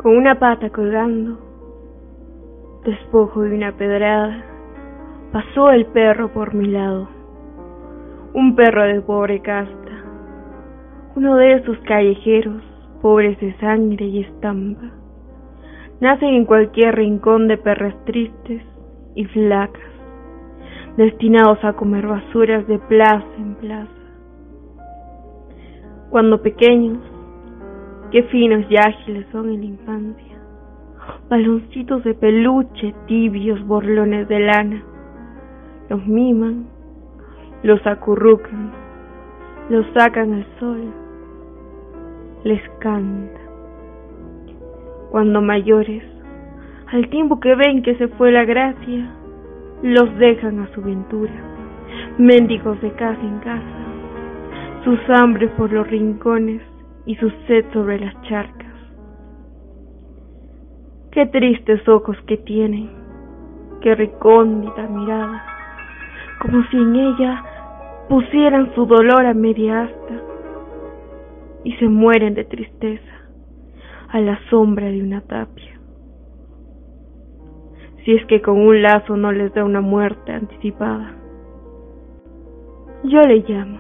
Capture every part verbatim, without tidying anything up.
con una pata colgando, despojo de una pedrada, pasó el perro por mi lado. Un perro de pobre casta, uno de esos callejeros, pobres de sangre y estampa, nacen en cualquier rincón de perras tristes y flacas, destinados a comer basuras de plaza en plaza. Cuando pequeños, qué finos y ágiles son en la infancia, baloncitos de peluche, tibios borlones de lana, los miman, los acurrucan, los sacan al sol, les canta. Cuando mayores, al tiempo que ven que se fue la gracia, los dejan a su ventura, mendigos de casa en casa, sus hambres por los rincones y su sed sobre las charcas. Qué tristes ojos que tienen, qué recóndita mirada, como si en ella pusieran su dolor a media asta, y se mueren de tristeza a la sombra de una tapia. Si es que con un lazo no les da una muerte anticipada. Yo le llamo.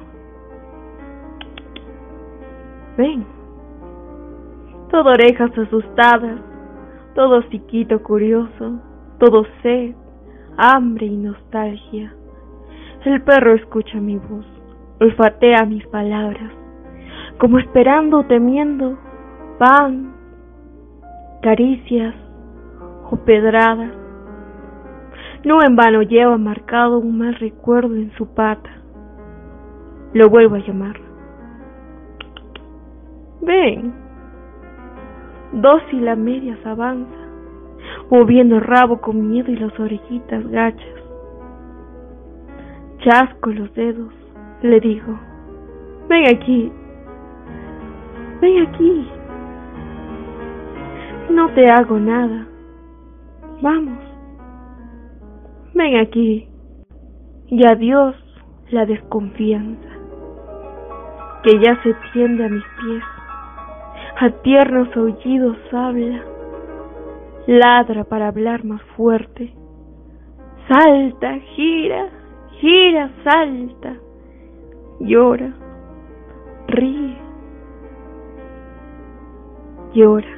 Ven. Todo orejas asustadas, todo hociquito curioso, todo sed, hambre y nostalgia. El perro escucha mi voz, olfatea mis palabras, como esperando o temiendo pan, caricias o pedradas. No en vano lleva marcado un mal recuerdo en su pata. Lo vuelvo a llamar. Ven. Dócil a medias avanza, moviendo el rabo con miedo y las orejitas gachas. Chasco los dedos, le digo. Ven aquí. Ven aquí. No te hago nada. Vamos. Ven aquí. Y adiós la desconfianza, que ya se tiende a mis pies. A tiernos aullidos habla, ladra para hablar más fuerte. Salta, gira, gira, salta, llora, ríe, llora.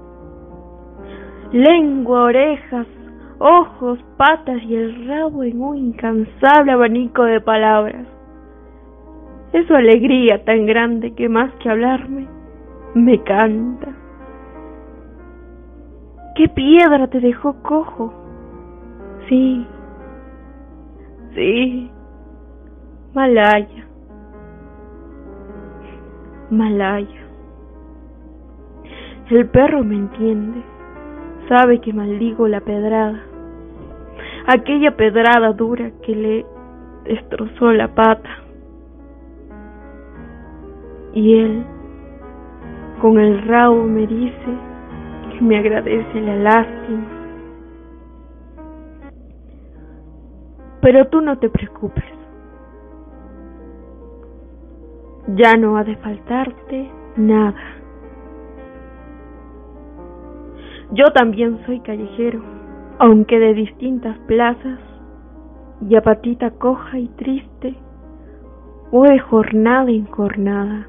Lengua, orejas, ojos, patas y el rabo en un incansable abanico de palabras. Es su alegría tan grande que más que hablarme, me canta. ¿Qué piedra te dejó cojo? Sí, sí, Malaya, Malaya. El perro me entiende, sabe que maldigo la pedrada, aquella pedrada dura que le destrozó la pata. Y él, con el rabo, me dice que me agradece la lástima. Pero tú no te preocupes. Ya no ha de faltarte nada. Yo también soy callejero, aunque de distintas plazas, y a patita coja y triste, voy de jornada en jornada.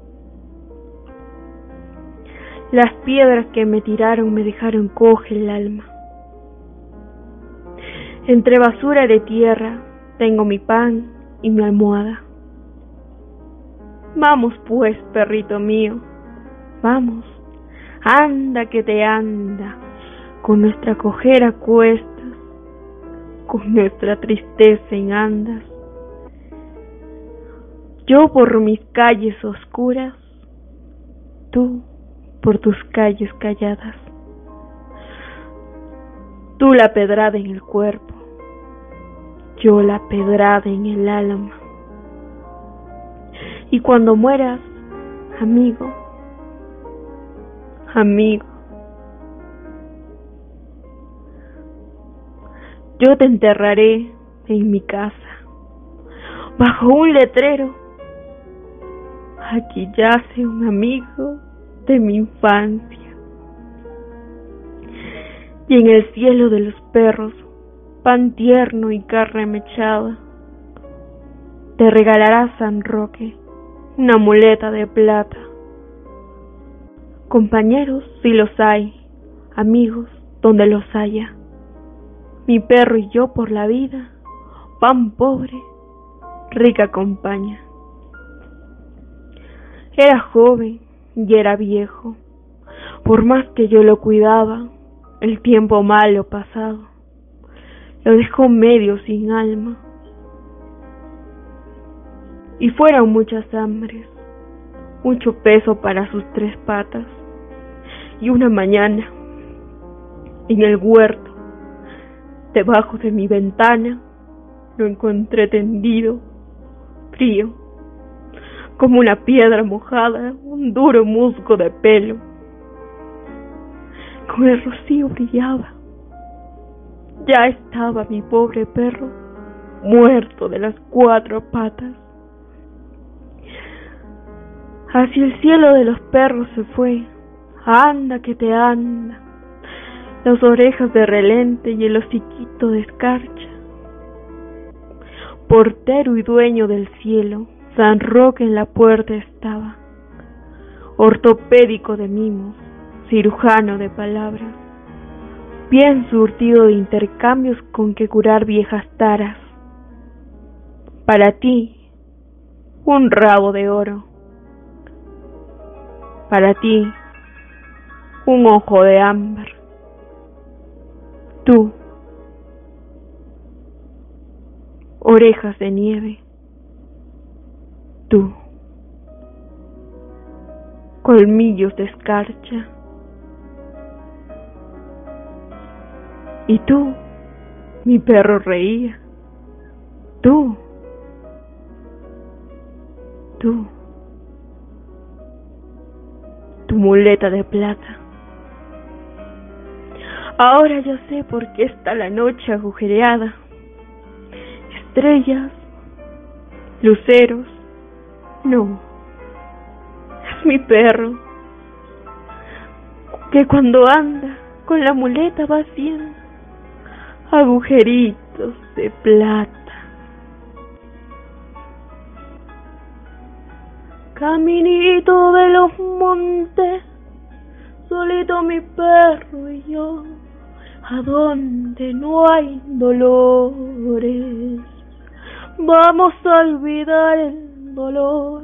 Las piedras que me tiraron me dejaron coja el alma. Entre basura de tierra tengo mi pan y mi almohada. Vamos pues, perrito mío, vamos, anda que te anda, con nuestra cojera a cuestas, con nuestra tristeza en andas. Yo por mis calles oscuras, tú por tus calles calladas. Tú la pedrada en el cuerpo, yo la pedrada en el alma. Y cuando mueras, amigo, amigo, yo te enterraré en mi casa, bajo un letrero. Aquí yace un amigo de mi infancia. y en el cielo de los perros, pan tierno y carne mechada. Te regalará San Roque una muleta de plata. Compañeros si los hay, amigos donde los haya. Mi perro y yo por la vida, pan pobre, rica compañía. Era joven y era viejo, por más que yo lo cuidaba, el tiempo malo pasado lo dejó medio sin alma. Y fueron muchas hambres, mucho peso para sus tres patas, y una mañana, en el huerto, debajo de mi ventana, lo encontré tendido, frío, como una piedra mojada, un duro musgo de pelo. Con el rocío brillaba. Ya estaba mi pobre perro muerto de las cuatro patas. Hacia el cielo de los perros se fue, anda que te anda, las orejas de relente y el hociquito de escarcha. Portero y dueño del cielo, San Roque en la puerta estaba, ortopédico de mimos, cirujano de palabras, bien surtido de intercambios con que curar viejas taras. Para ti, un rabo de oro. Para ti, un ojo de ámbar. Tú, orejas de nieve. Tú, colmillos de escarcha. Y tú, mi perro reía. Tú, tú, tu muleta de plata. Ahora ya sé por qué está la noche agujereada. Estrellas, luceros, no, es mi perro, que cuando anda con la muleta va haciendo agujeritos de plata. Caminito de los montes, solito mi perro y yo, a donde no hay dolores, vamos a olvidar el dolor.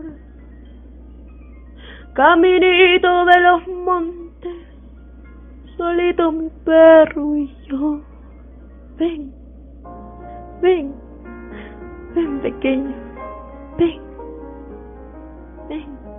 Caminito de los montes, solito mi perro y yo, ven, ven, ven pequeño, ven, ven.